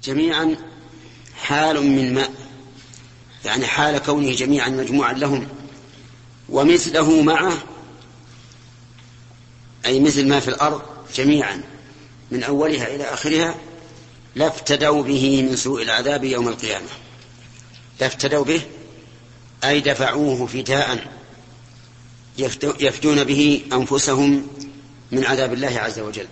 جميعا حال من ماء، يعني حال كونه جميعا مجموعا لهم، ومثله معه أي مثل ما في الأرض جميعا من أولها إلى آخرها لافتدوا به من سوء العذاب يوم القيامة. لافتدوا به أي دفعوه فداء يفدون به أنفسهم من عذاب الله عز وجل.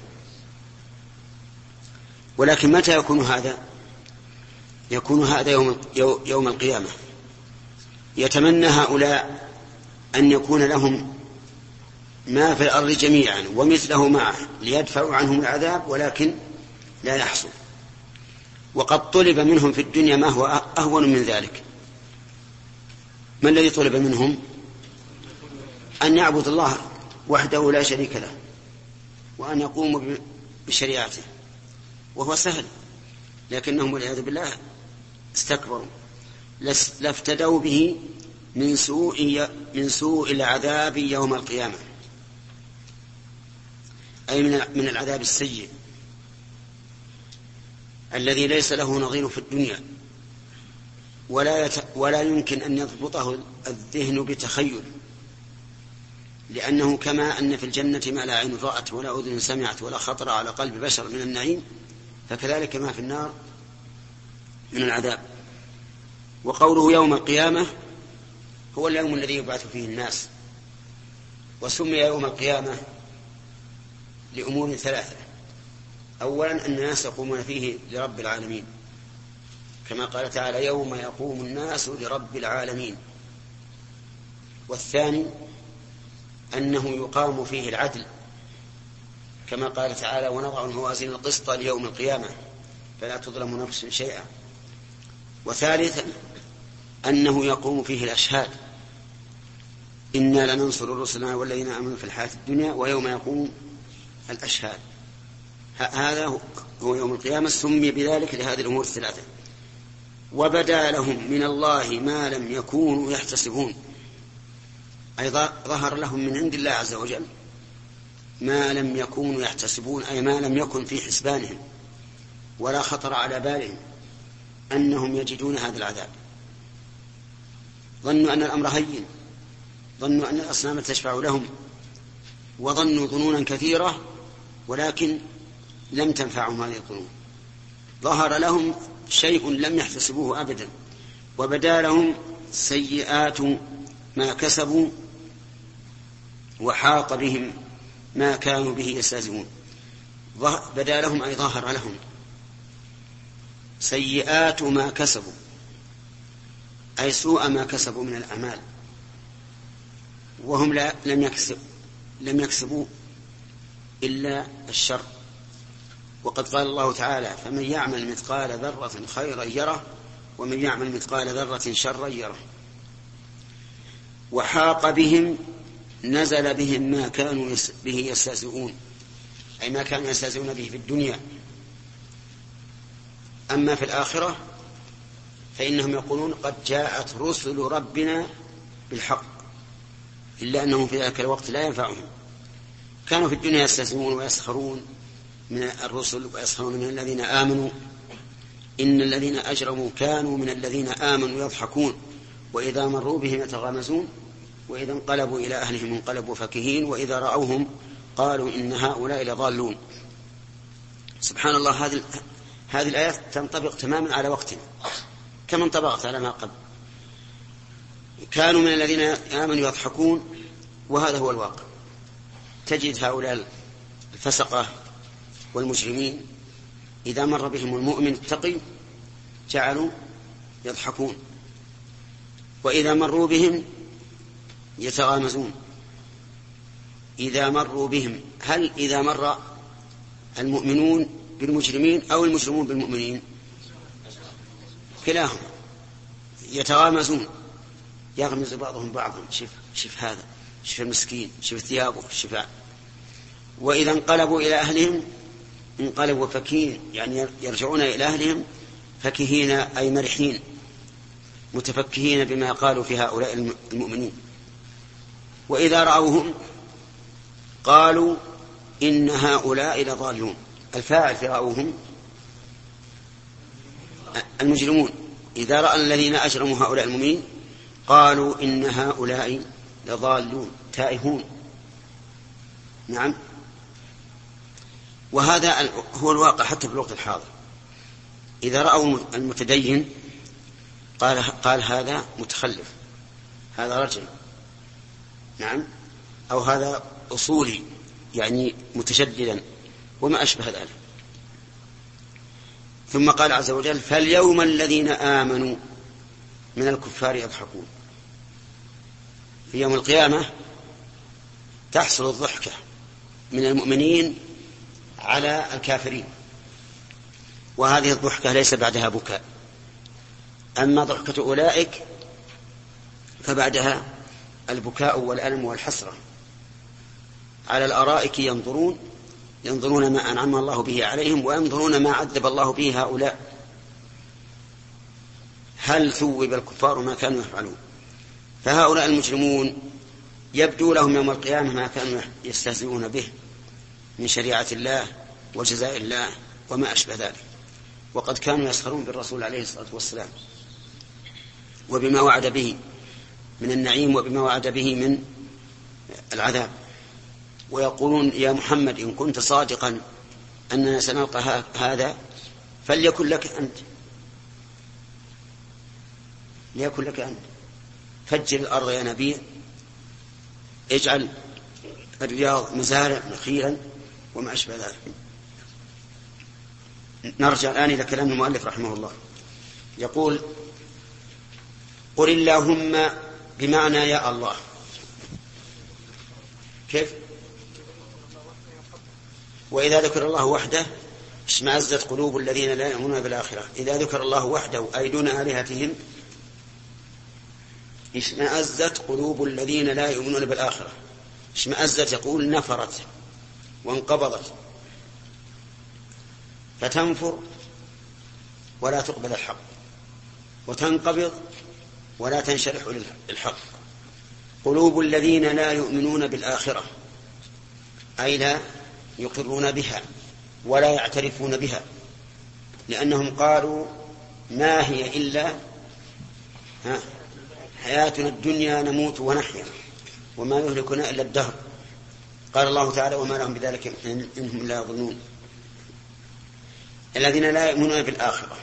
ولكن متى يكون هذا؟ يكون هذا يوم القيامة. يتمنى هؤلاء أن يكون لهم ما في الأرض جميعا ومثله معه ليدفعوا عنهم العذاب، ولكن لا يحصل. وقد طلب منهم في الدنيا ما هو أهون من ذلك. ما الذي طلب منهم؟ أن يعبد الله وحده لا شريك له، وأن يقوموا بشريعته، وهو سهل، لكنهم والعياذ بالله استكبروا. لافتدوا به من سوء العذاب يوم القيامة، أي من العذاب السيء الذي ليس له نظير في الدنيا، ولا يمكن أن يضبطه الذهن بتخيل، لأنه كما أن في الجنة ما لا عين رأت ولا أذن سمعت ولا خطر على قلب بشر من النعيم، فكذلك ما في النار من العذاب. وقوله يوم القيامة هو اليوم الذي يبعث فيه الناس، وسمي يوم القيامة لأمور ثلاثة. أولا أن الناس يقومون فيه لرب العالمين، كما قال تعالى يوم يقوم الناس لرب العالمين. والثاني أنه يقام فيه العدل، كما قال تعالى ونضع الموازين القسط ليوم القيامة فلا تظلم نفس شيئا. وثالثا أنه يقوم فيه الأشهاد، إنا لننصر رسلنا والذين آمنوا في الحياة الدنيا ويوم يقوم الأشهاد. هذا هو يوم القيامة، سمي بذلك لهذه الأمور الثلاثة. وبدا لهم من الله ما لم يكونوا يحتسبون، أي ظهر لهم من عند الله عز وجل ما لم يكونوا يحتسبون، أي ما لم يكن في حسبانهم ولا خطر على بالهم أنهم يجدون هذا العذاب. ظنوا أن الأمر هين، ظنوا أن الأصنام تشفع لهم، وظنوا ظنونا كثيرة، ولكن لم تنفعهم هذه الظنون. ظهر لهم شيء لم يحتسبوه أبدا، وبدا لهم سيئات ما كسبوا وحاق بهم ما كانوا به يستهزئون. بدا لهم أي ظهر لهم سيئات ما كسبوا، أي سوء ما كسبوا من الأعمال، وهم لم يكسبوا إلا الشر. وقد قال الله تعالى فمن يعمل مثقال ذرة خيرا يره ومن يعمل مثقال ذرة شرا يره. وحاق بهم نزل بهم ما كانوا به يستهزئون، أي ما كانوا يستهزئون به في الدنيا. أما في الآخرة فإنهم يقولون قد جاءت رسل ربنا بالحق، إلا أنهم في ذلك الوقت لا ينفعهم. كانوا في الدنيا يستهزئون ويسخرون من الرسل ويسخرون من الذين آمنوا. إن الذين أجرموا كانوا من الذين آمنوا يضحكون وإذا مروا بهم يتغامزون وإذا انقلبوا إلى أهلهم انقلبوا فكهين وإذا رأوهم قالوا إن هؤلاء لضالون. سبحان الله، هذه الآيات تنطبق تماما على وقتنا كما انطبقت على ما قبل. كانوا من الذين آمنوا يضحكون، وهذا هو الواقع. تجد هؤلاء الفسقة والمجرمين إذا مر بهم المؤمن التقي جعلوا يضحكون، وإذا مروا بهم يتغامزون. إذا مروا بهم، هل إذا مر المؤمنون بالمجرمين أو المجرمون بالمؤمنين؟ كلاهم يتغامزون، يغمز بعضهم بعضا، شف هذا، شف المسكين، شف ثيابه، شف. وإذا انقلبوا إلى أهلهم انقلبوا فكين، يعني يرجعون إلى أهلهم فكهين أي مرحين متفكهين بما قالوا في هؤلاء المؤمنين. وإذا رأوهم قالوا إن هؤلاء لضالون. الفاعل في رأوهم المجرمون إذا رأى الذين أجرموا هؤلاء المؤمنين قالوا إن هؤلاء لضالون تائهون. نعم، وهذا هو الواقع حتى في الوقت الحاضر. إذا رأوا المتدين قال هذا متخلف، هذا رجل، نعم، أو هذا أصولي يعني متشددا وما أشبه ذلك. ثم قال عز وجل فاليوم الذين آمنوا من الكفار يضحكون. في يوم القيامة تحصل الضحكة من المؤمنين على الكافرين، وهذه الضحكة ليس بعدها بكاء. أما ضحكة أولئك فبعدها البكاء والألم والحسرة. على الأرائك ينظرون ما أنعم الله به عليهم وينظرون ما عذب الله به هؤلاء، هل ثوب الكفار ما كانوا يفعلون. فهؤلاء المجرمون يبدو لهم يوم القيامة ما كانوا يستهزئون به من شريعة الله وجزاء الله وما أشبه ذلك، وقد كانوا يسخرون بالرسول عليه الصلاة والسلام وبما وعد به من النعيم وبما وعد به من العذاب، ويقولون يا محمد إن كنت صادقا أننا سنلقى هذا فليكن لك أنت، ليكن لك أنت، فجر الأرض يا نبي، اجعل الرياض مزارع نخيلا وما أشبه ذلك. نرجع الآن إلى كلام المؤلف رحمه الله. يقول قل اللهم بمعنى يا الله. كيف؟ وإذا ذكر الله وحده اشمأزت قلوب الذين لا يؤمنون بالآخرة. إذا ذكر الله وحده أي دون آلهتهم اشمأزت قلوب الذين لا يؤمنون بالآخرة. اشمأزت يقول نفرت وانقبضت، فتنفر ولا تقبل الحق، وتنقبض ولا تنشرح للحق. قلوب الذين لا يؤمنون بالآخرة أي لا يقرون بها ولا يعترفون بها، لأنهم قالوا ما هي إلا حياتنا الدنيا نموت ونحيا وما يهلكنا إلا الدهر. قال الله تعالى وما لهم بذلك إنهم لا يظنون. الذين لا يؤمنون بالآخرة،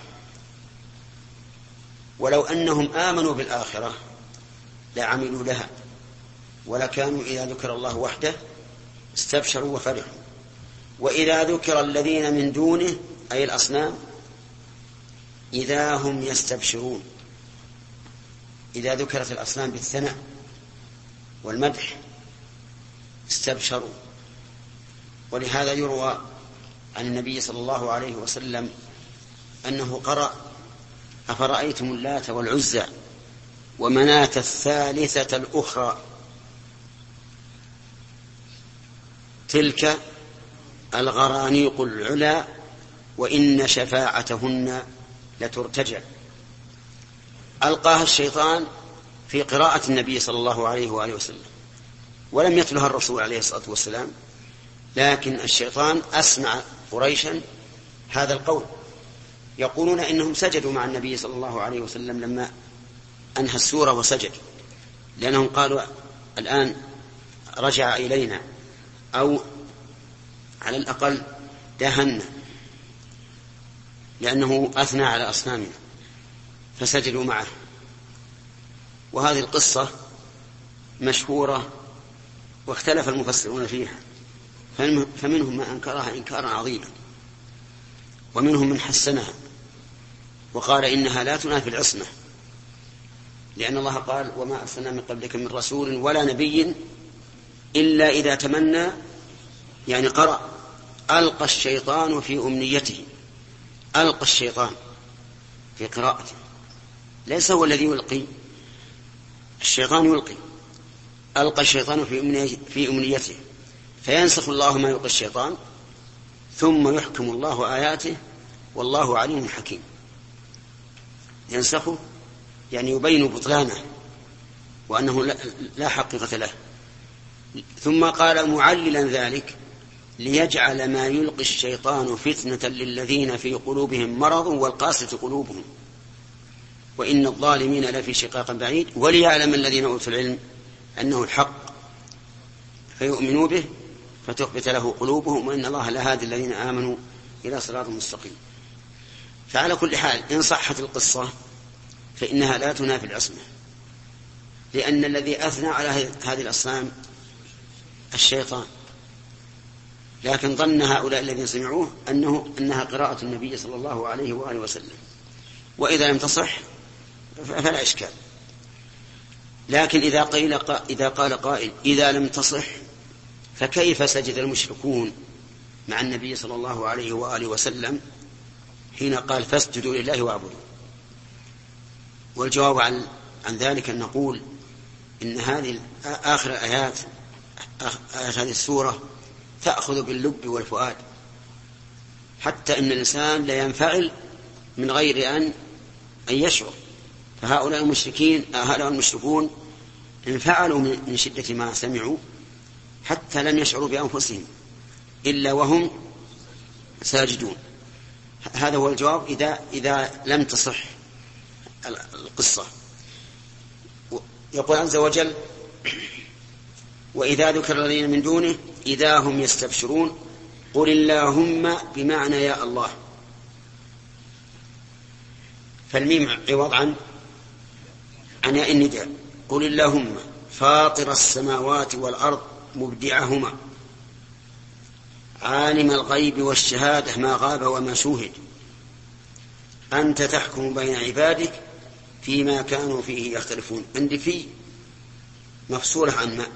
ولو أنهم آمنوا بالآخرة لعملوا لها ولكانوا إذا ذكر الله وحده استبشروا وفرحوا. وإذا ذكر الذين من دونه أي الأصنام إذا هم يستبشرون. إذا ذكرت الأصنام بالثناء والمدح استبشروا. ولهذا يروى عن النبي صلى الله عليه وسلم أنه قرأ أفرأيتم اللات والعزى ومناة الثالثة الأخرى تلك الغرانيق العلا وإن شفاعتهن لترتجع. ألقاها الشيطان في قراءة النبي صلى الله عليه وآله وسلم ولم يتلها الرسول عليه الصلاة والسلام، لكن الشيطان أسمع قريشا هذا القول. يقولون إنهم سجدوا مع النبي صلى الله عليه وسلم لما أنهى السورة وسجد، لأنهم قالوا الآن رجع إلينا أو على الأقل دهنا، لأنه أثنى على أصنامنا فسجدوا معه. وهذه القصة مشهورة واختلف المفسرون فيها، فمنهم من أنكرها إنكارا عظيما ومنهم من حسنها وقال إنها لا تنافي العصمة، لأن الله قال وما أرسلنا من قبلك من رسول ولا نبي إلا إذا تمنى، يعني قرأ ألقى الشيطان في أمنيته. ألقى الشيطان في قراءته، ليس هو الذي يلقي، الشيطان يلقي. ألقى الشيطان في أمنيته فينسخ الله ما يلقي الشيطان ثم يحكم الله آياته والله عليم حكيم. ينسخه يعني يبين بطلانه وأنه لا حقيقة له. ثم قال معللا ذلك ليجعل ما يلقي الشيطان فتنة للذين في قلوبهم مرض والقاسية قلوبهم وإن الظالمين لفي شقاق بعيد وليعلم الذين أوتوا العلم أنه الحق فيؤمنوا به فتخبت له قلوبهم وإن الله لهادي الذين آمنوا إلى صراط مستقيم. فعلى كل حال إن صحت القصة فإنها لا تنافي العصمة، لأن الذي أثنى على هذه الأصنام الشيطان، لكن ظن هؤلاء الذين سمعوه أنها قراءة النبي صلى الله عليه وآله وسلم، وإذا لم تصح فلا إشكال. لكن إذا قال قائل إذا لم تصح فكيف سجد المشركون مع النبي صلى الله عليه وآله وسلم حين قال فاسجدوا لله واعبدوا؟ والجواب عن ذلك أن نقول إن هذه آخر آيات هذه السورة تأخذ باللب والفؤاد، حتى إن الإنسان لا ينفعل من غير أن يشعر. فهؤلاء المشركون انفعلوا من شدة ما سمعوا حتى لم يشعروا بأنفسهم إلا وهم ساجدون. هذا هو الجواب إذا لم تصح القصة. يقول عز وجل وإذا ذكر الذين من دونه إذا هم يستبشرون قل اللهم بمعنى يا الله، فالميم عوض عن ياء النداء. قل اللهم فاطر السماوات والأرض مبدعهما عالم الغيب والشهادة ما غاب وما شوهد أنت تحكم بين عبادك فيما كانوا فيه يختلفون. عندي في مفصولة عن ما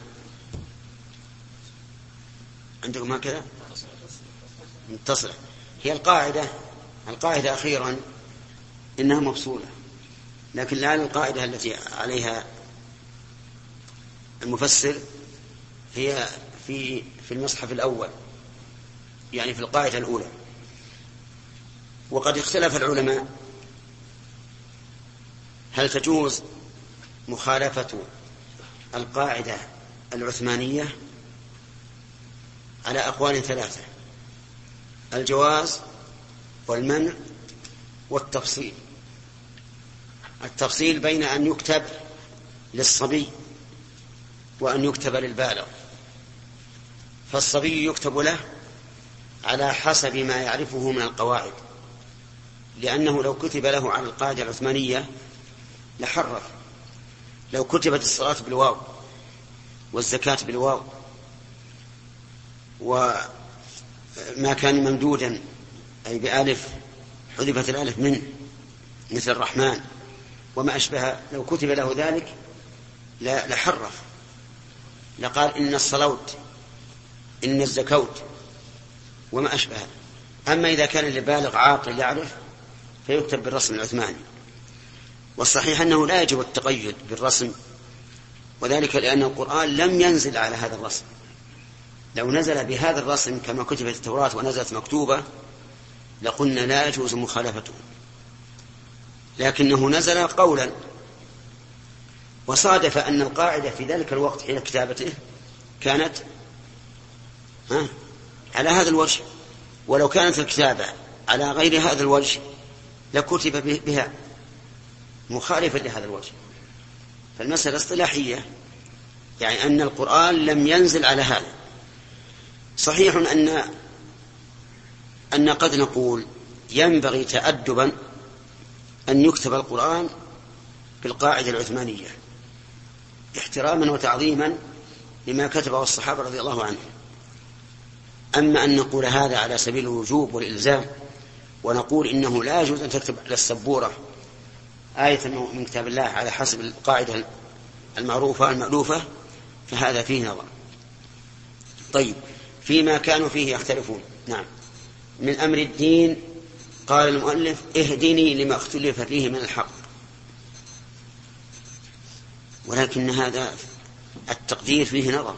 عندكم هكذا متصلة. هي القاعدة أخيرا إنها مفصولة، لكن لا القاعدة التي عليها المفسر هي في المصحف الأول، يعني في القاعدة الأولى. وقد اختلف العلماء هل تجوز مخالفة القاعدة العثمانية على أقوال ثلاثة: الجواز والمنع والتفصيل. التفصيل بين أن يكتب للصبي وأن يكتب للبالغ، فالصبي يكتب له على حسب ما يعرفه من القواعد، لأنه لو كتب له على القاعدة العثمانية لحرف. لو كتبت الصلاة بالواو والزكاة بالواو وما كان ممدودا أي بألف حذفت الألف منه مثل الرحمن وما أشبه، لو كتب له ذلك لحرف، لقال إن الصلوت إن الزكوت وما أشبه. أما إذا كان لبالغ عاقل يعرف فيكتب بالرسم العثماني. والصحيح أنه لا يجب التقيد بالرسم، وذلك لأن القرآن لم ينزل على هذا الرسم. لو نزل بهذا الرسم كما كتبت التوراة ونزلت مكتوبة لقلنا لا يجوز مخالفته، لكنه نزل قولا، وصادف أن القاعدة في ذلك الوقت حين كتابته كانت على هذا الوجه، ولو كانت الكتابة على غير هذا الوجه لكتب بها مخالفة لهذا الوجه. فالمسألة اصطلاحية، يعني أن القرآن لم ينزل على هذا. صحيح أن قد نقول ينبغي تأدبا أن يكتب القرآن بالقاعدة العثمانية احتراما وتعظيما لما كتبه الصحابة رضي الله عنهم. أما أن نقول هذا على سبيل الوجوب والإلزام ونقول إنه لا يجوز أن تكتب على السبورة آية من كتاب الله على حسب القاعدة المعروفة المألوفة، فهذا فيه نظر. طيب، فيما كانوا فيه يختلفون. نعم، من أمر الدين قال المؤلف اهدني لما اختلف فيه من الحق، ولكن هذا التقدير فيه نظر،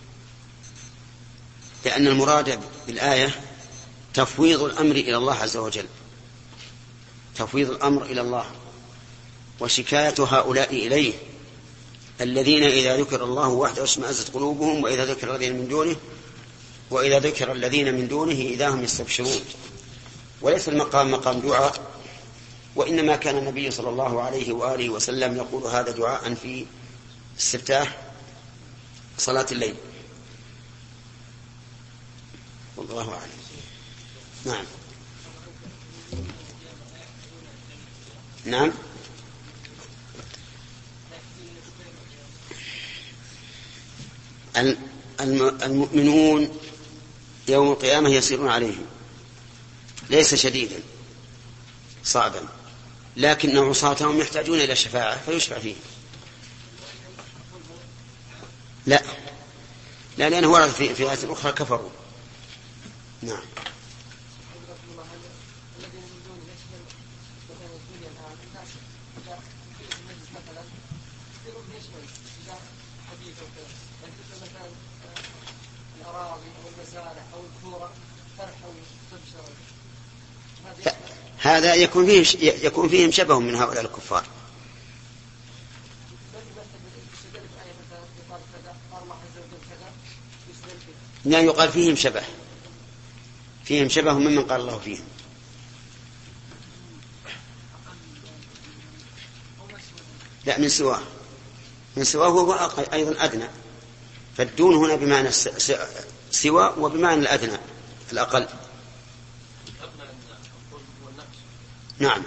لأن المراد بالآية تفويض الأمر إلى الله عز وجل، تفويض الأمر إلى الله وشكاية هؤلاء إليه الذين إذا ذكر الله وحده اشمأزت قلوبهم وإذا ذكر الذين من دونه وإذا ذكر الذين من دونه إذا هم يستبشرون. وليس المقام مقام دعاء، وإنما كان النبي صلى الله عليه وآله وسلم يقول هذا دعاء في استفتاح صلاة الليل. والله أعلم. نعم. نعم. المؤمنون يوم القيامة يسيرون عليهم، ليس شديدا صعبا، لكن عصاتهم يحتاجون إلى شفاعة فيشفع فيهم. لا لأنه ورد في آيات أخرى كفروا. نعم. هذا يكون فيهم شبه من هؤلاء الكفار. لا يقال فيهم شبه ممن قال الله فيهم. لا، من سواه هو أيضا أدنى، فالدون هنا بمعنى سوى وبمعنى الأدنى الأقل. نعم.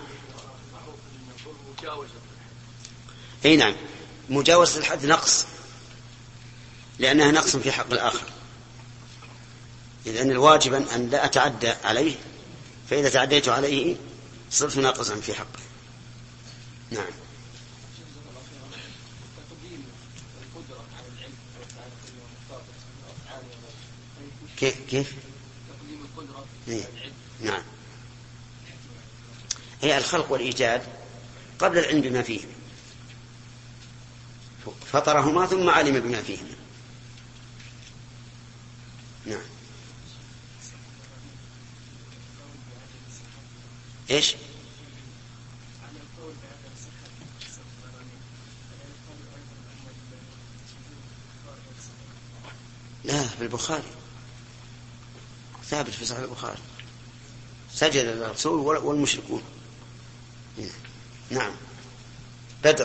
أي نعم، مجاوزة الحد نقص، لأنها نقص في حق الآخر، لأن الواجب أن لا أتعدى عليه، فإذا تعديت عليه صرت ناقصا في حقه. نعم. كيف؟ إيه؟ نعم. هي الخلق والإيجاد قبل العلم بما فيه، فطرهما ثم علم بما فيهما. نعم. إيش؟ لا، في البخاري ثابت في صحيح البخاري، سجد الرسول والمشركون. نعم. بدر.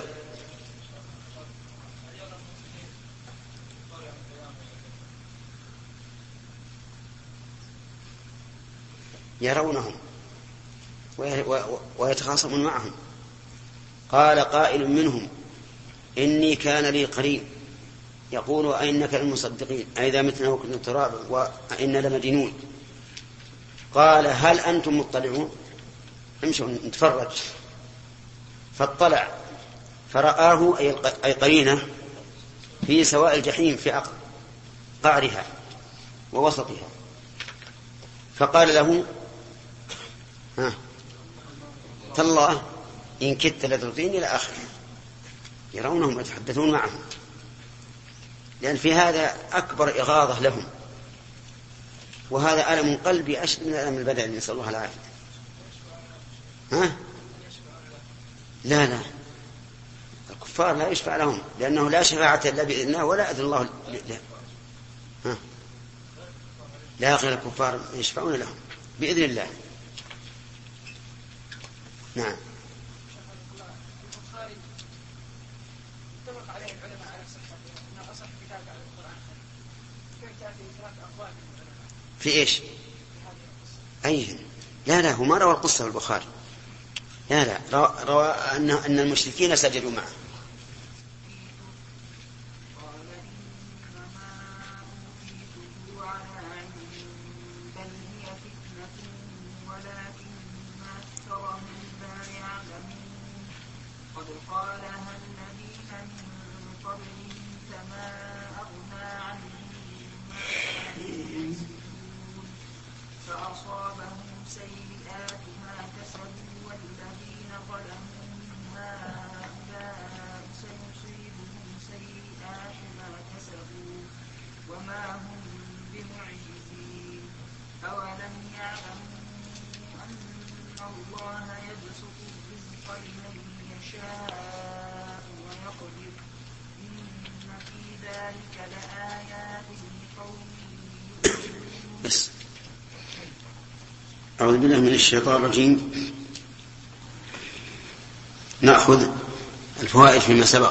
يرونهم ويتخاصمون معهم. قال قائل منهم إني كان لي قريب يقول أئنك للمصدقين أئذا متنا وكنا ترابا وإنا لمدينون. قال هل أنتم مطلعون؟ امشوا نتفرج. فاطلع فرآه أي قرينه في سواء الجحيم في قعرها ووسطها، فقال له تالله إن كدت لتردين إلى آخره. يرونهم ويتحدثون معهم، لأن في هذا أكبر إغاظة لهم، وهذا ألم قلبي أشد من ألم البدن، نسأل الله العافية. لا الكفار لا يشفع لهم، لأنه لا شفاعة إلا بإذن الله ولا أذن الله لا غير الكفار يشفعون لهم بإذن الله. نعم. في إيش؟ أيه؟ لا هو ما روى القصة في البخاري. لا روى أن المشركين سجدوا معه. بس. أعوذ بالله من الشيطان الرجيم. نأخذ الفوائد فيما سبق.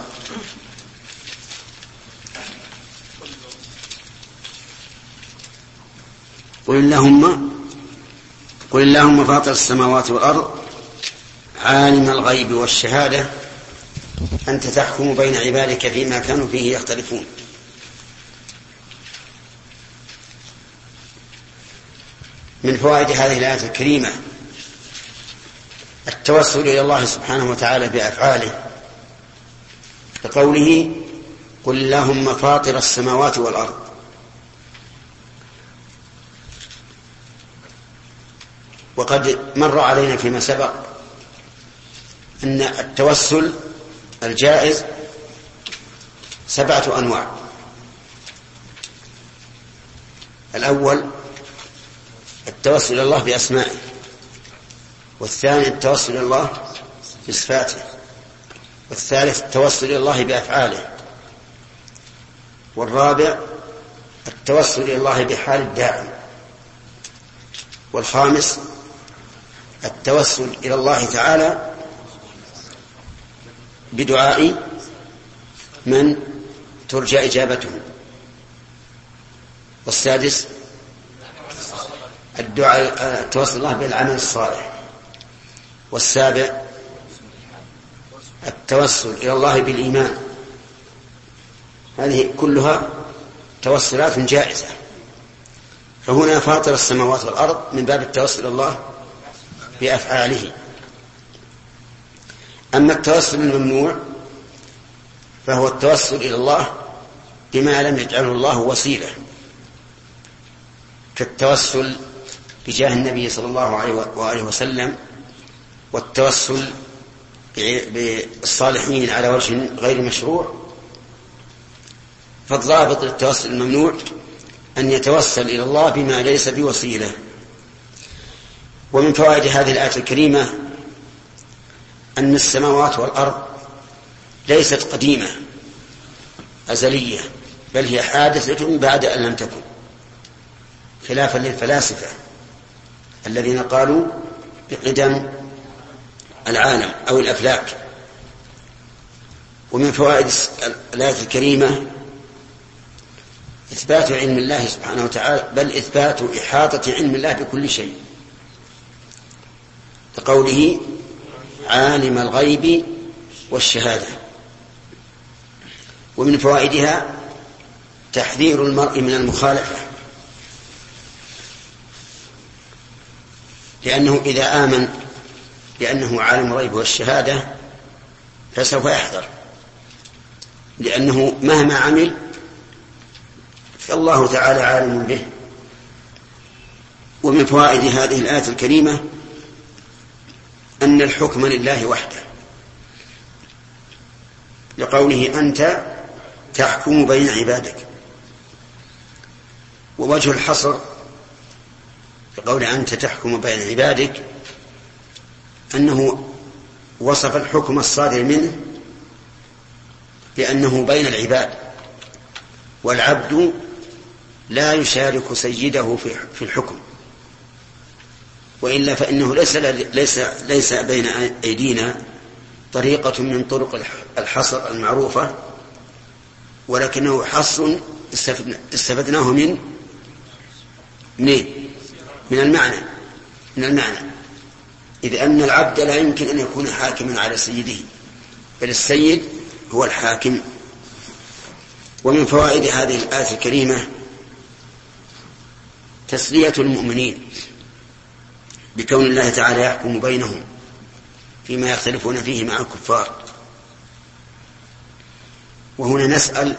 قل اللهم فاطر السماوات والأرض عالم الغيب والشهادة أنت تحكم بين عبادك فيما كانوا فيه يختلفون. من فوائد هذه الآية الكريمة التوسل إلى الله سبحانه وتعالى بأفعاله، كقوله قل اللهم فاطر السماوات والأرض. وقد مر علينا فيما سبق أن التوسل الجائز 7 أنواع. الأول التوسل إلى الله بأسمائه، والثاني التوسل إلى الله بصفاته، والثالث التوسل إلى الله بأفعاله، والرابع التوسل إلى الله بحال الداعي، والخامس التوسل إلى الله تعالى بدعاء من ترجى إجابته، والسادس التوسل الله بالعمل الصالح، والسابع التوسل إلى الله بالإيمان. هذه كلها توسلات جائزة. فهنا فاطر السماوات والأرض من باب التوسل إلى الله بأفعاله. أما التوسل الممنوع فهو التوسل إلى الله بما لم يجعله الله وسيلة، كالتوسل بجاه النبي صلى الله عليه وسلم، والتوسل بالصالحين على وجه غير مشروع. فالضابط للتوسل الممنوع أن يتوسل إلى الله بما ليس بوسيلة. ومن فوائد هذه الآية الكريمة أن السماوات والأرض ليست قديمة أزلية، بل هي حادثة بعد أن لم تكن، خلافا للفلاسفة الذين قالوا بقدم العالم أو الأفلاك. ومن فوائد الآية الكريمة إثبات علم الله سبحانه وتعالى، بل إثبات إحاطة علم الله بكل شيء، كقوله عالم الغيب والشهادة. ومن فوائدها تحذير المرء من المخالفة، لأنه إذا آمن بأنه عالم الغيب والشهادة فسوف يحذر، لأنه مهما عمل فالله تعالى عالم به. ومن فوائد هذه الآية الكريمة أن الحكم لله وحده، لقوله أنت تحكم بين عبادك. ووجه الحصر لقول أنت تحكم بين عبادك أنه وصف الحكم الصادر منه بأنه بين العباد، والعبد لا يشارك سيده في الحكم، وإلا فإنه ليس بين أيدينا طريقة من طرق الحصر المعروفة، ولكنه حصر استفدناه من المعنى، إذ أن العبد لا يمكن أن يكون حاكما على سيده، بل السيد هو الحاكم. ومن فوائد هذه الآية الكريمة تسلية المؤمنين بكون الله تعالى يحكم بينهم فيما يختلفون فيه مع الكفار. وهنا نسأل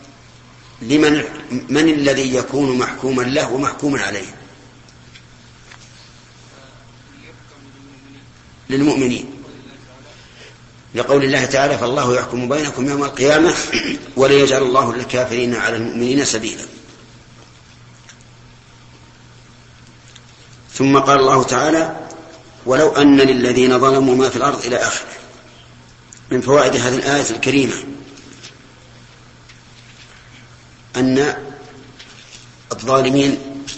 من الذي يكون محكوما له ومحكوما عليه؟ للمؤمنين، لقول الله تعالى فالله يحكم بينكم يوم القيامة ولا يجعل الله للكافرين على المؤمنين سبيلا. ثم قال الله تعالى ولو أن للذين ظلموا ما في الأرض إلى آخره. من فوائد هذه الآية الكريمة أن الظالمين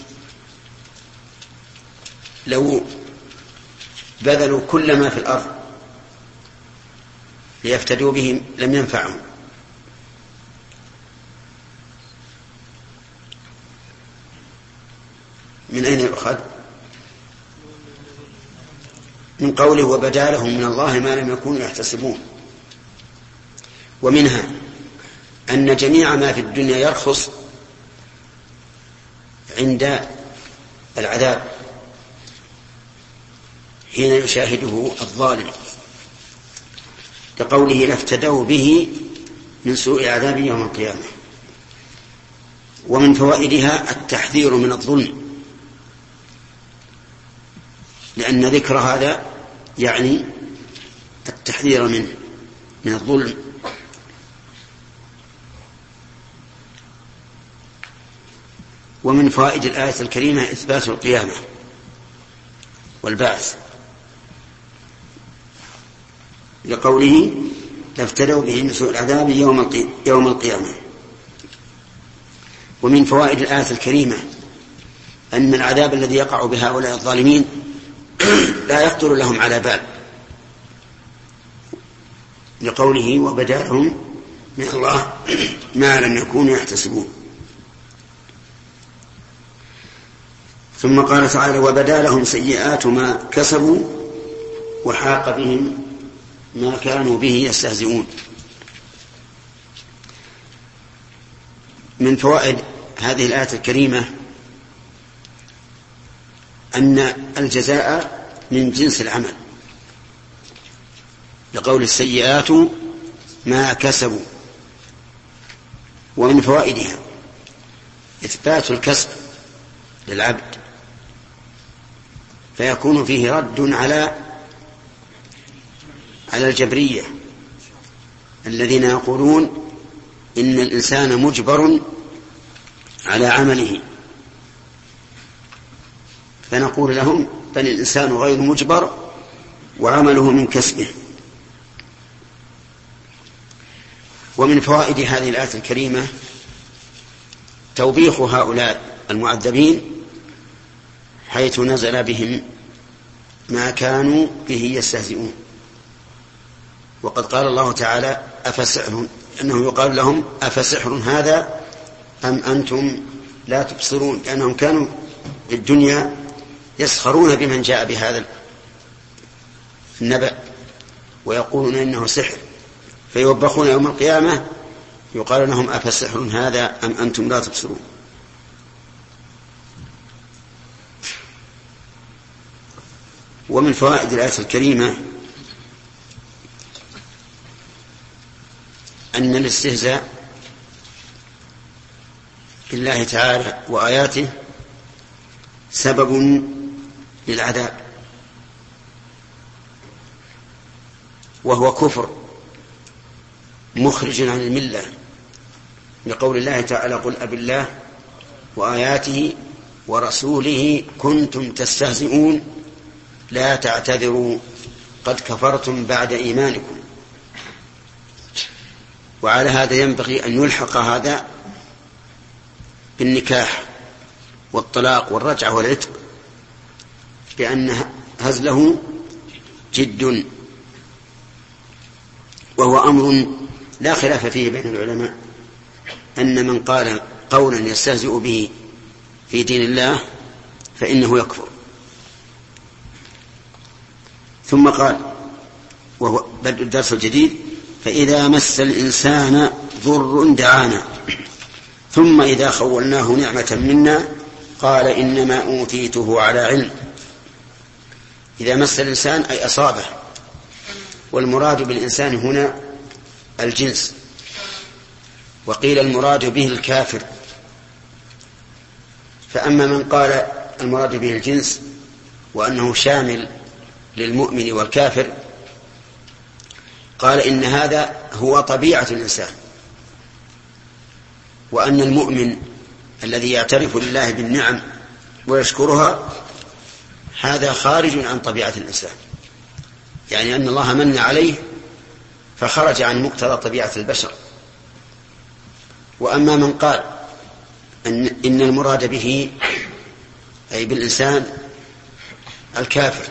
لو بذلوا كل ما في الأرض ليفتدوا به لم ينفعهم. من أين يؤخذ؟ من قوله وبدا لهم من الله ما لم يكونوا يحتسبون. ومنها أن جميع ما في الدنيا يرخص عند العذاب حين يشاهده الظالم، كقوله لافتدوا به من سوء عذاب يوم القيامة. ومن فوائدها التحذير من الظلم، لأن ذكر هذا يعني التحذير من الظلم. ومن فوائد الآية الكريمة إثبات القيامة والبعث، لقوله لافتدوا به من سوء العذاب يوم القيامة. ومن فوائد الآية الكريمة أن العذاب الذي يقع بهؤلاء الظالمين لا يخطر لهم على بال، لقوله وبدا لهم من الله ما لم يكونوا يحتسبون. ثم قال تعالى وبدا لهم سيئات ما كسبوا وحاق بهم ما كانوا به يستهزئون. من فوائد هذه الآية الكريمة أن الجزاء من جنس العمل، لقول السيئات ما كسبوا. ومن فوائدها إثبات الكسب للعبد، فيكون فيه رد على الجبرية الذين يقولون إن الإنسان مجبر على عمله، فنقول لهم بل الإنسان غير مجبر وعمله من كسبه. ومن فوائد هذه الآية الكريمة توبيخ هؤلاء المعذبين حيث نزل بهم ما كانوا به يستهزئون. وقد قال الله تعالى أفسحر، أنه يقال لهم أفسحر هذا أم أنتم لا تبصرون، لأنهم كانوا في الدنيا يسخرون بمن جاء بهذا النبأ ويقولون إنه سحر، فيوبخون يوم القيامة يقال لهم أفسحر هذا أم أنتم لا تبصرون. ومن فوائد الآية الكريمة أن الاستهزاء بالله تعالى وآياته سبب للعذاب، وهو كفر مخرج عن الملة، لقول الله تعالى قل أبالله وآياته ورسوله كنتم تستهزئون لا تعتذروا قد كفرتم بعد إيمانكم. وعلى هذا ينبغي أن يلحق هذا بالنكاح والطلاق والرجعة والعتق، بأن هزله جد، وهو أمر لا خلاف فيه بين العلماء، أن من قال قولا يستهزئ به في دين الله فإنه يكفر. ثم قال وهو بدء الدرس الجديد فإذا مس الإنسان ضر دعانا ثم إذا خولناه نعمة منا قال إنما أوتيته على علم. إذا مس الإنسان أي أصابه، والمراد بالإنسان هنا الجنس، وقيل المراد به الكافر. فأما من قال المراد به الجنس وأنه شامل للمؤمن والكافر قال إن هذا هو طبيعة الإنسان، وأن المؤمن الذي يعترف لله بالنعم ويشكرها هذا خارج عن طبيعة الإنسان، يعني أن الله من عليه فخرج عن مقتضى طبيعة البشر. وأما من قال إن المراد به أي بالإنسان الكافر،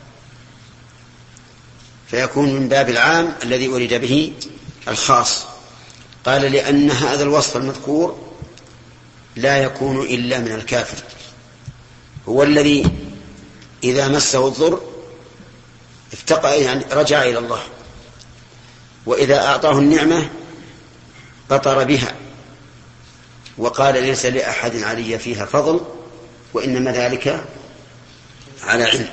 فيكون من باب العام الذي أريد به الخاص. قال لأن هذا الوصف المذكور لا يكون إلا من الكافر، هو الذي إذا مسه الضر افتقى يعني رجع إلى الله، وإذا أعطاه النعمة بطر بها وقال ليس لأحد علي فيها فضل وإنما ذلك على علم.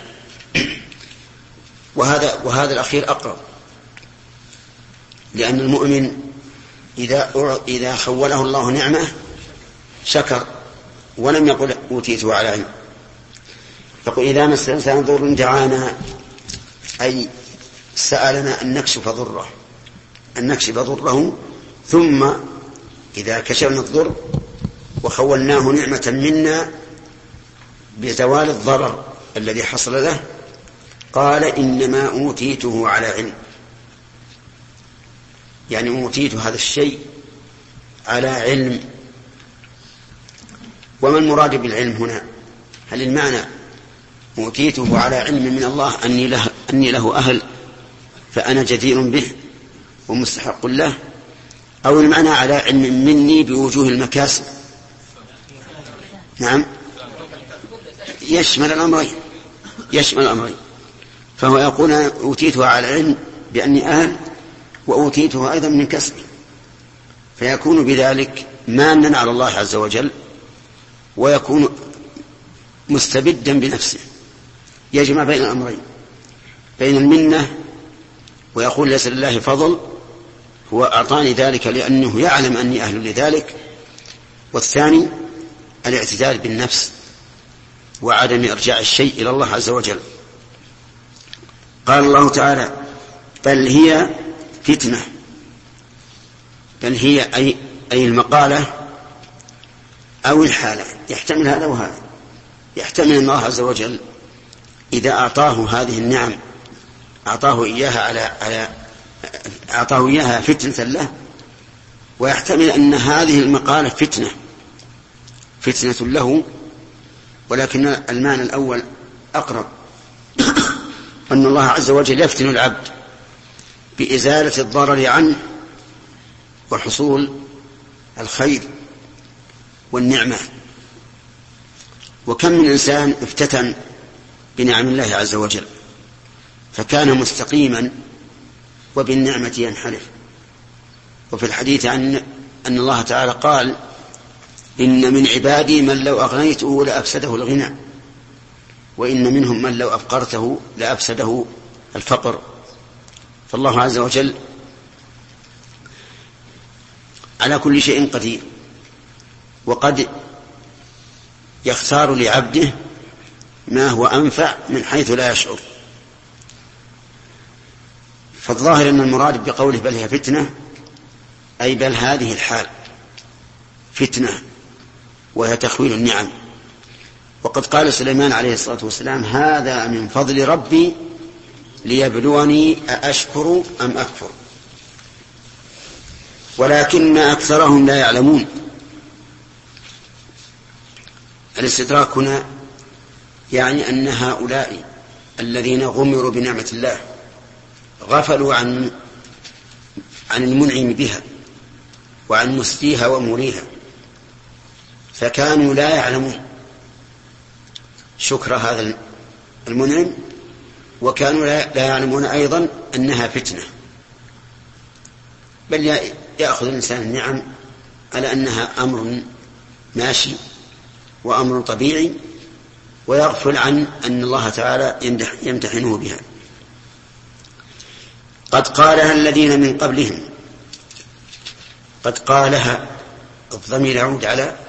وهذا الأخير أقرب، لأن المؤمن إذا خوله الله نعمة شكر ولم يقل أوتيته على علم. يقول إذا مس الإنسان ضر دعانا، أي سألنا أن نكشف ضره، ثم إذا كشفنا الضر وخولناه نعمة منا بزوال الضرر الذي حصل له قال إنما أوتيته على علم، يعني أوتيت هذا الشيء على علم. وما المراد بالعلم هنا؟ هل المعنى أوتيته على علم من الله أني له أهل فأنا جدير به ومستحق له، أو المعنى على علم مني بوجوه المكاسب؟ نعم، يشمل الأمرين. فهو يقول أوتيته على علم بأني أهل، وأوتيته أيضا من كسبي، فيكون بذلك مانا على الله عز وجل، ويكون مستبدا بنفسه، يجمع بين الأمرين، بين المنة ويقول ليس لله فضل، هو أعطاني ذلك لأنه يعلم أني أهل لذلك، والثاني الاعتدال بالنفس وعدم إرجاع الشيء إلى الله عز وجل. قال الله تعالى بل هي فتنة، بل هي أي المقالة أو الحالة، يحتمل هذا وهذا. يحتمل أن الله عز وجل إذا أعطاه هذه النعم أعطاه إياها فتنة له، ويحتمل أن هذه المقالة فتنة له، ولكن المعنى الأول أقرب، أن الله عز وجل يفتن العبد بإزالة الضرر عنه وحصول الخير والنعمة. وكم من إنسان افتتن بنعم الله عز وجل فكان مستقيما وبالنعمة ينحرف. وفي الحديث عن أن الله تعالى قال إن من عبادي من لو أغنيته لأفسده الغنى، وإن منهم من لو أفقرته لأفسده الفقر. فالله عز وجل على كل شيء قدير، وقد يختار لعبده ما هو أنفع من حيث لا يشعر. فالظاهر أن المراد بقوله بل هي فتنة أي بل هذه الحال فتنة وهي تخويل النعم. وقد قال سليمان عليه الصلاة والسلام هذا من فضل ربي ليبلوني أأشكر أم أكفر، ولكن أكثرهم لا يعلمون. الاستدراك هنا يعني أن هؤلاء الذين غمروا بنعمة الله غفلوا عن المنعم بها وعن مسديها ومريها، فكانوا لا يعلمون شكر هذا المنعم، وكانوا لا يعلمون أيضا أنها فتنة، بل يأخذ الإنسان النعم على أنها أمر ماشي وأمر طبيعي، ويغفل عن أن الله تعالى يمتحنه بها. قد قالها الذين من قبلهم، قد قالها الضمير يعود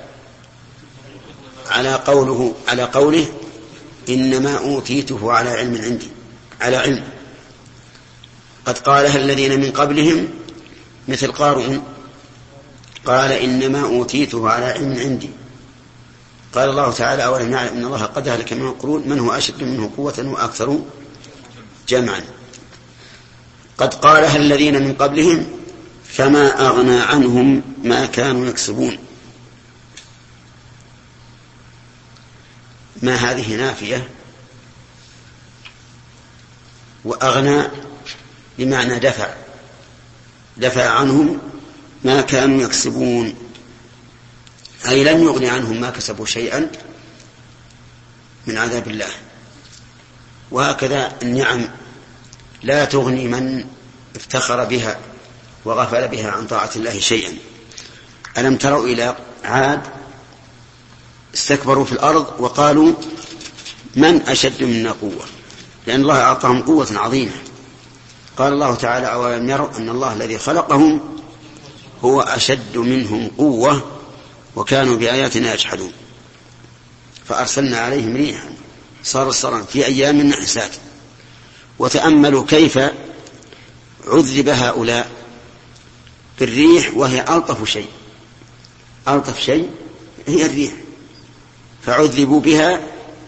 على قوله إنما أوتيته على علم عندي، على علم. قد قالها الذين من قبلهم مثل قارون قال إنما أوتيته على علم عندي. قال الله تعالى أولم يعلم أن الله قد أهلك من القرون من هو أشد منه قوة وأكثر جمعا. قد قالها الذين من قبلهم فما أغنى عنهم ما كانوا يكسبون. ما هذه نافية وأغنى بمعنى دفع عنهم ما كانوا يكسبون، أي لن يغني عنهم ما كسبوا شيئا من عذاب الله. وهكذا النعم لا تغني من افتخر بها وغفل بها عن طاعة الله شيئا. ألم تروا إلى عاد استكبروا في الأرض وقالوا من أشد منا قوة، لأن الله أعطاهم قوة عظيمة. قال الله تعالى أولم يروا أن الله الذي خلقهم هو أشد منهم قوة وكانوا بآياتنا يجحدون. فأرسلنا عليهم ريحا صرصرا في أيام نحسات. وتأملوا كيف عذب هؤلاء بالريح وهي ألطف شيء هي الريح، فعذبوا بها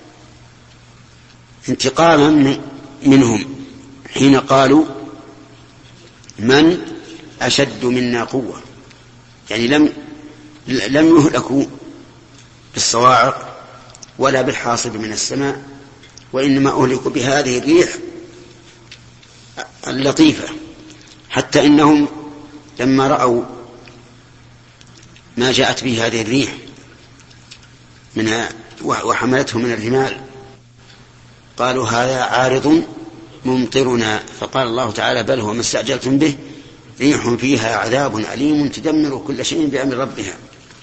انتقاما منهم حين قالوا من أشد منا قوة، يعني لم يهلكوا بالصواعق ولا بالحاصب من السماء، وإنما أهلكوا بهذه الريح اللطيفة. حتى إنهم لما رأوا ما جاءت به هذه الريح وحملته من الرمال قالوا هذا عارض ممطرنا. فقال الله تعالى بل هو ما استعجلتم به ريح فيها عذاب أليم تدمر كل شيء بأمر ربها.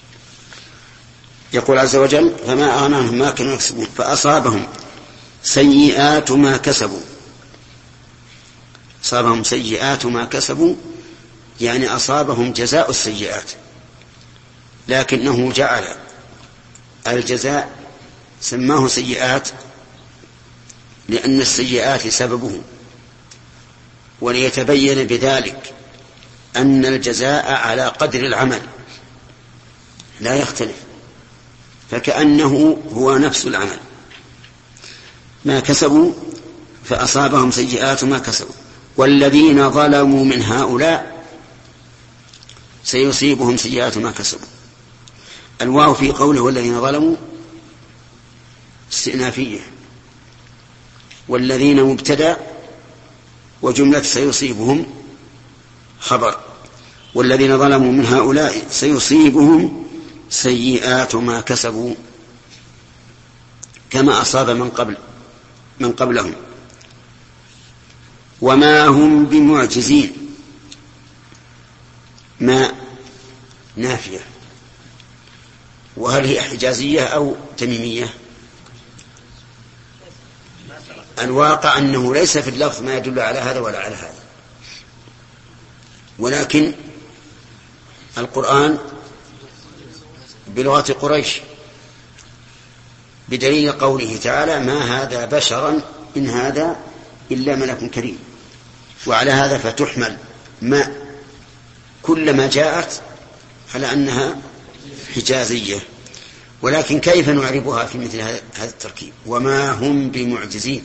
يقول عز وجل فما أغناهم ما كانوا يكسبون فأصابهم سيئات ما كسبوا. أصابهم سيئات ما كسبوا يعني أصابهم جزاء السيئات، لكنه جعل الجزاء سماه سيئات لأن السيئات سببه، وليتبين بذلك أن الجزاء على قدر العمل لا يختلف، فكأنه هو نفس العمل. ما كسبوا فأصابهم سيئات ما كسبوا والذين ظلموا من هؤلاء سيصيبهم سيئات ما كسبوا. الواو في قوله والذين ظلموا استئنافية، والذين مبتدأ وجملة سيصيبهم خبر، والذين ظلموا من هؤلاء سيصيبهم سيئات ما كسبوا كما أصاب من قبلهم وما هم بمعجزين. ما نافية، وهل هي حجازية أو تميمية؟ الواقع أنه ليس في اللفظ ما يدل على هذا ولا على هذا، ولكن القرآن بلغة قريش بدليل قوله تعالى ما هذا بشرا إن هذا إلا ملك كريم. وعلى هذا فتحمل ما كلما جاءت على أنها حجازية. ولكن كيف نعربها في مثل هذا التركيب وما هم بمعجزين؟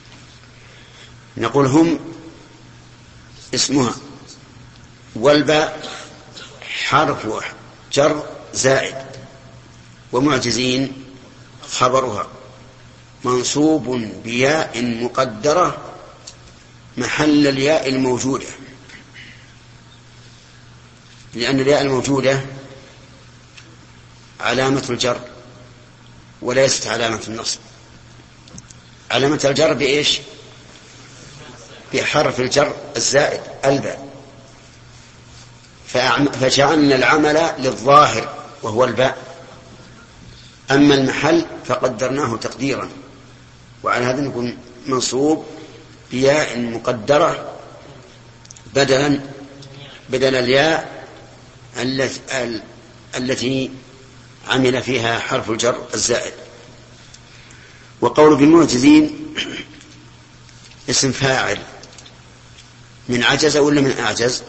نقول هم اسمها والباء حرف جر زائد، ومعجزين خبرها منصوب بياء مقدرة محل الياء الموجودة، لأن الياء الموجودة علامة الجر وليست علامة النصب. علامة الجر بإيش؟ بحرف الجر الزائد الباء، فجعلنا العمل للظاهر وهو الباء، أما المحل فقدرناه تقديرا، وعلى هذا نكون منصوب بياء مقدرة بدل الياء التي عمل فيها حرف الجر الزائد. وقول بالمعجزين اسم فاعل من عجز ولا من أعجز؟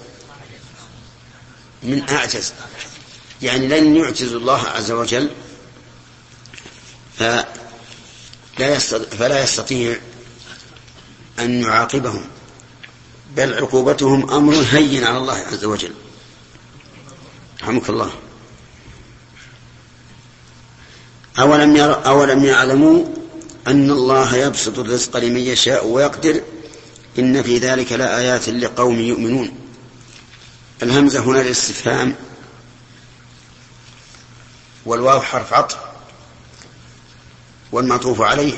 من أعجز، يعني لن يعجز الله عز وجل فلا يستطيع أن يعاقبهم، بل عقوبتهم أمر هين على الله عز وجل. رحمك الله. أولم يعلموا أن الله يبسط الرزق لمن يشاء ويقدر إن في ذلك لآيات لقوم يؤمنون. الهمزة هنا للاستفهام، والواو حرف عطف، والمعطوف عليه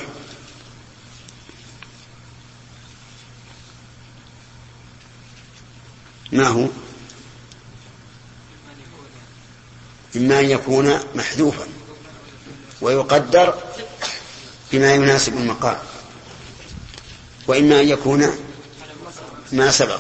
ما هو؟ إما أن يكون محذوفا ويقدر بما يناسب المقام، وإما أن يكون ما سبق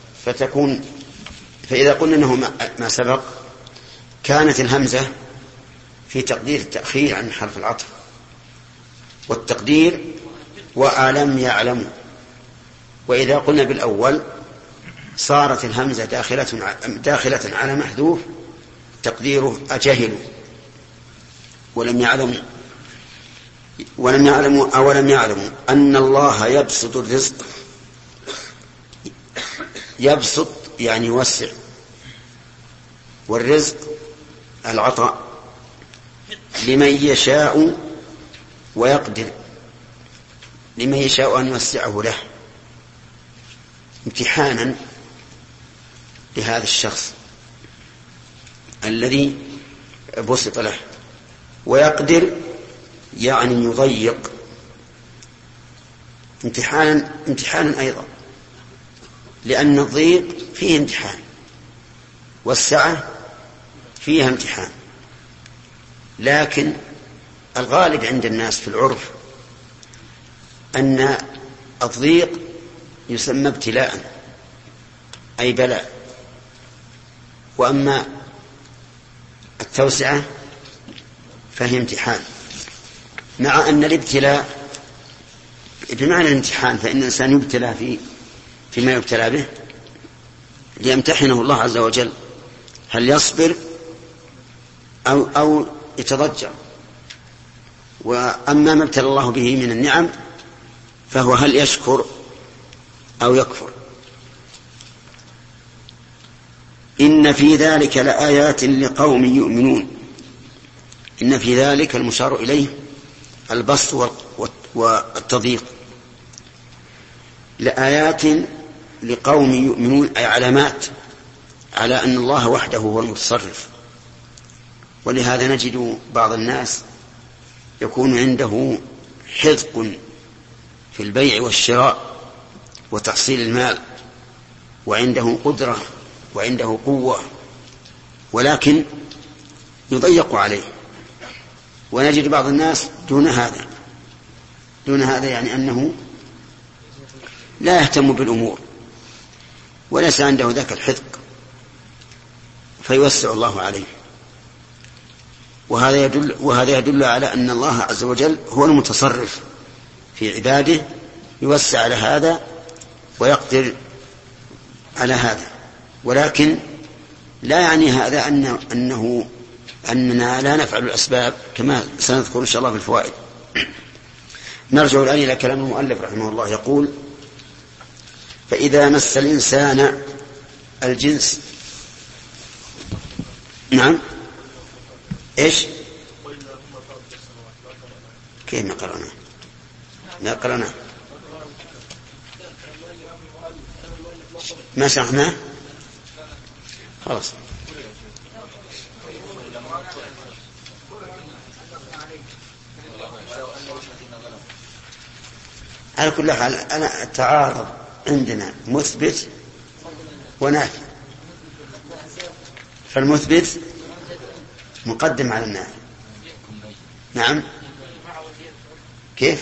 فإذا قلنا أنه ما سبق كانت الهمزة في تقدير التأخير عن حرف العطف، والتقدير وألم يعلموا. وإذا قلنا بالأول صارت الهمزة داخلة على محذوف تقديره أجهلوا ولم يعلموا أن الله يبسط الرزق. يبسط يعني يوسع، والرزق العطاء لمن يشاء ويقدر، لمن يشاء أن يوسعه له امتحانا لهذا الشخص الذي بسط له، ويقدر يعني يضيق امتحانا أيضا، لأن الضيق فيه امتحان والسعة فيها امتحان. لكن الغالب عند الناس في العرف أن الضيق يسمى ابتلاء أي بلاء، وأما التوسعة فهي امتحان، مع أن الابتلاء بمعنى الامتحان، فإن الإنسان يبتلى فيما يبتلى به ليمتحنه الله عز وجل هل يصبر أو يتضجر. وأما ما ابتلى الله به من النعم فهو هل يشكر أو يكفر. إن في ذلك لآيات لقوم يؤمنون. إن في ذلك المشار إليه البسط والتضييق. لآيات لقوم يؤمنون أي علامات على أن الله وحده هو المتصرف. ولهذا نجد بعض الناس يكون عنده حذق في البيع والشراء وتحصيل المال، وعنده قدرة وعنده قوة، ولكن يضيق عليه. ونجد بعض الناس دون هذا يعني أنه لا يهتم بالأمور وليس عنده ذاك الحذق فيوسع الله عليه. وهذا يدل على أن الله عز وجل هو المتصرف في عباده، يوسع على هذا ويقدر على هذا. ولكن لا يعني هذا أننا لا نفعل الأسباب كما سنذكر إن شاء الله في الفوائد. نرجع الآن إلى كلام المؤلف رحمه الله، يقول: فإذا مس الإنسان الجنس. نعم، إيش؟ كيف ما قرأنا ما شرحناه خلاص. على كل حال أنا التعارض عندنا مثبت ونافي، فالمثبت مقدم على النافي. نعم، كيف؟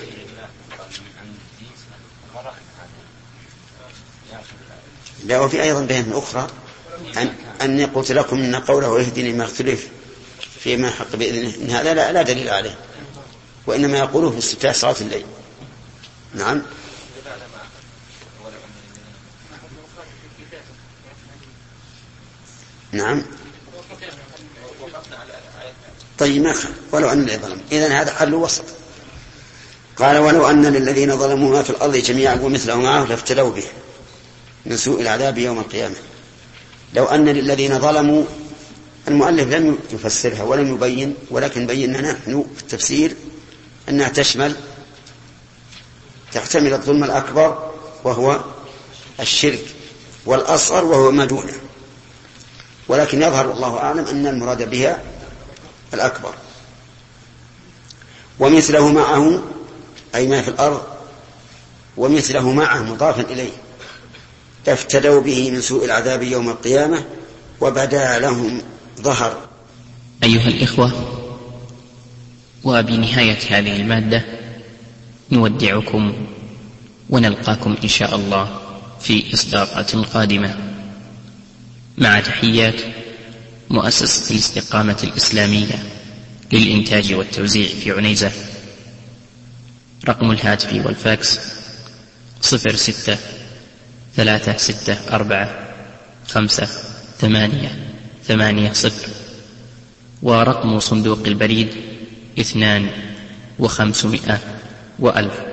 لا، وفي أيضا بين أخرى أني قلت لكم إن قوله ويهدني ما اختلف فيما حق بإذنه، هذا لا دليل عليه، وإنما يقوله في استفتاح صلاة الليل. نعم، نعم. طيب، ولو أن الذين ظلموا، إذن هذا حل وسط. قال: ولو أن للذين ظلموا ما في الأرض جميعا ومثله معه لافتدوا به من سوء العذاب يوم القيامة. لو أن للذين ظلموا، المؤلف لم يفسرها ولم يبين، ولكن بينا نحن في التفسير أنها تحتمل الظلم الأكبر وهو الشرك والأصغر وهو ما دونه، ولكن يظهر والله أعلم أن المراد بها الأكبر. ومثله معه أي ما في الأرض، ومثله معه مضافا إليه، افتدوا به من سوء العذاب يوم القيامة وبدا لهم ظهر. أيها الإخوة، وبنهاية هذه المادة نودعكم ونلقاكم إن شاء الله في إصدارات قادمة، مع تحيات مؤسسة الاستقامة الإسلامية للإنتاج والتوزيع في عنيزة. رقم الهاتف والفاكس 06-364-5-8-8-0، ورقم صندوق البريد 2 و500 و1000.